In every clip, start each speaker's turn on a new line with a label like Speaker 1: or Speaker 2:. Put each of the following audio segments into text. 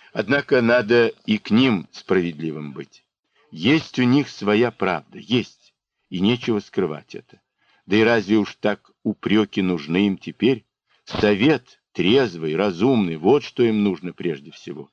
Speaker 1: Однако надо и к ним справедливым быть. Есть у них своя правда, есть, и нечего скрывать это. Да и разве уж так упреки нужны им теперь? Совет трезвый, разумный, вот что им нужно прежде всего.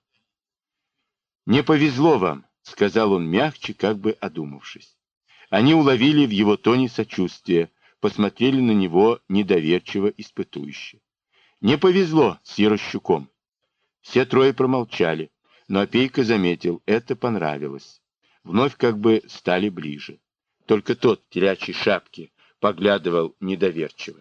Speaker 1: «Не повезло вам», — сказал он мягче, как бы одумавшись. Они уловили в его тоне сочувствие, посмотрели на него недоверчиво, испытующе. «Не повезло с Ярощуком». Все трое промолчали, но Опейка заметил, это понравилось. Вновь как бы стали ближе. Только тот в телячьей шапке поглядывал недоверчиво.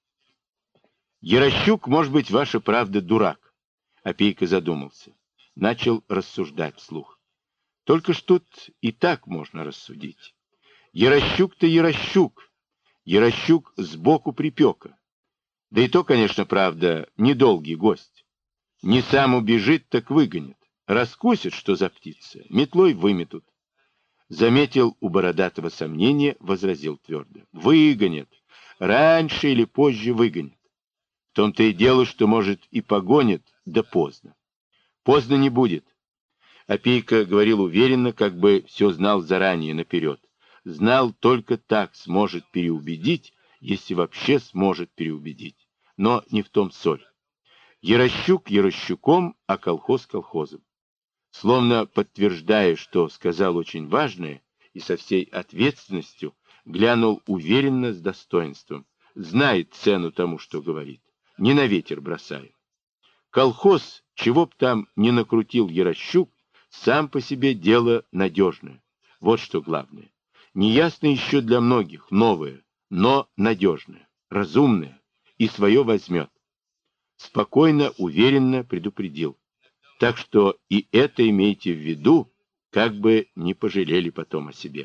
Speaker 1: «Ярощук, может быть, ваша правда, дурак», — Опейка задумался. Начал рассуждать вслух. «Только ж тут и так можно рассудить. Ярощук-то Ярощук. Ярощук сбоку припека. Да и то, конечно, правда, недолгий гость. Не сам убежит, так выгонит. Раскусит, что за птица, метлой выметут». Заметил у Бородатого сомнение, возразил твердо. «Выгонит. Раньше или позже выгонит. В том-то и дело, что, может, и погонит, да поздно. Поздно не будет». Опейка говорил уверенно, как бы все знал заранее, наперед. Знал, только так сможет переубедить, если вообще сможет переубедить. Но не в том соль. Ярощук Ярощуком, а колхоз колхозом. Словно подтверждая, что сказал очень важное, и со всей ответственностью глянул уверенно, с достоинством. Знает цену тому, что говорит. Не на ветер бросает. Колхоз, чего б там ни накрутил Ярощук, сам по себе дело надежное. Вот что главное. Неясно еще для многих, новое, но надежное, разумное, и свое возьмет. Спокойно, уверенно предупредил. Так что и это имейте в виду, как бы не пожалели потом о себе.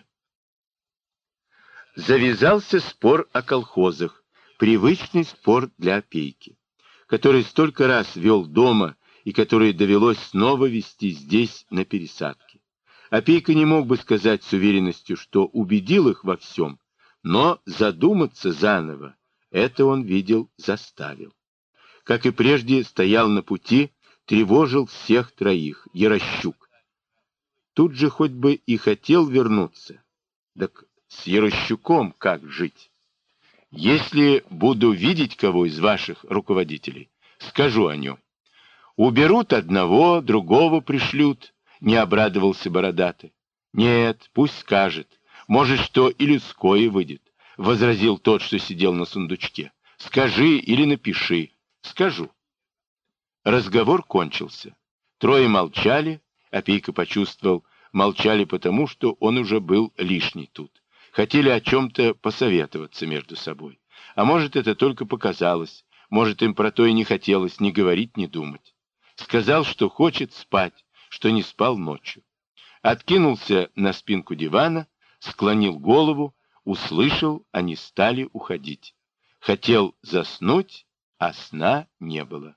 Speaker 1: Завязался спор о колхозах, привычный спор для Опейки, который столько раз вел дома и который довелось снова вести здесь, на пересадке. Опейка не мог бы сказать с уверенностью, что убедил их во всем, но задуматься заново это он видел, заставил. Как и прежде, стоял на пути, тревожил всех троих, Ярощук. Тут же хоть бы и хотел вернуться, так с Ярощуком как жить? Если буду видеть кого из ваших руководителей, скажу о нем. Уберут одного, другого пришлют, не обрадовался Бородатый. Нет, пусть скажет. Может, что и людское выйдет, возразил тот, что сидел на сундучке. Скажи или напиши. Скажу. Разговор кончился. Трое молчали, Опейка почувствовал, молчали потому, что он уже был лишний тут. Хотели о чем-то посоветоваться между собой. А может, это только показалось, может, им про то и не хотелось ни говорить, ни думать. Сказал, что хочет спать, что не спал ночью. Откинулся на спинку дивана, склонил голову, услышал, они стали уходить. Хотел заснуть, а сна не было.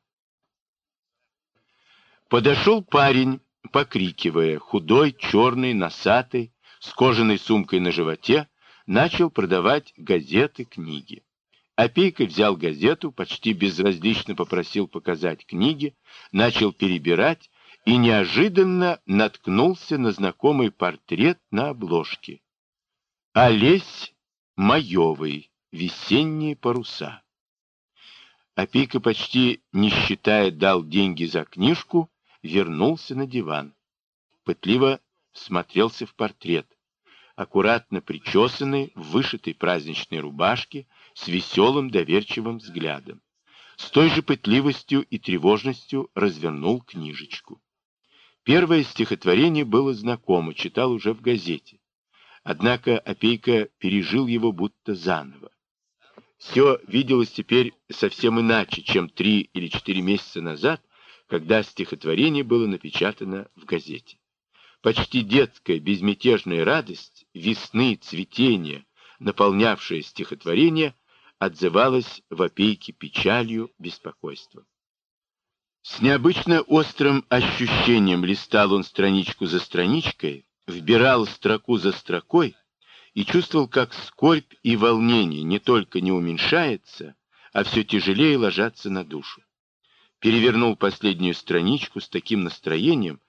Speaker 1: Подошел парень, покрикивая, худой, черный, носатый, с кожаной сумкой на животе, начал продавать газеты, книги. Опейка взял газету, почти безразлично попросил показать книги, начал перебирать и неожиданно наткнулся на знакомый портрет на обложке. Олесь Маевой. Весенние паруса. Опейка, почти не считая, дал деньги за книжку, вернулся на диван. Пытливо всмотрелся в портрет. Аккуратно причесанный, в вышитой праздничной рубашке, с веселым доверчивым взглядом. С той же пытливостью и тревожностью развернул книжечку. Первое стихотворение было знакомо, читал уже в газете. Однако Опейка пережил его будто заново. Все виделось теперь совсем иначе, чем 3 или 4 месяца назад, когда стихотворение было напечатано в газете. Почти детская безмятежная радость, весны, цветения, наполнявшая стихотворение, отзывалась в Опейке печалью, беспокойством. С необычно острым ощущением листал он страничку за страничкой, вбирал строку за строкой и чувствовал, как скорбь и волнение не только не уменьшается, а все тяжелее ложатся на душу. перевернул последнюю страничку с таким настроением,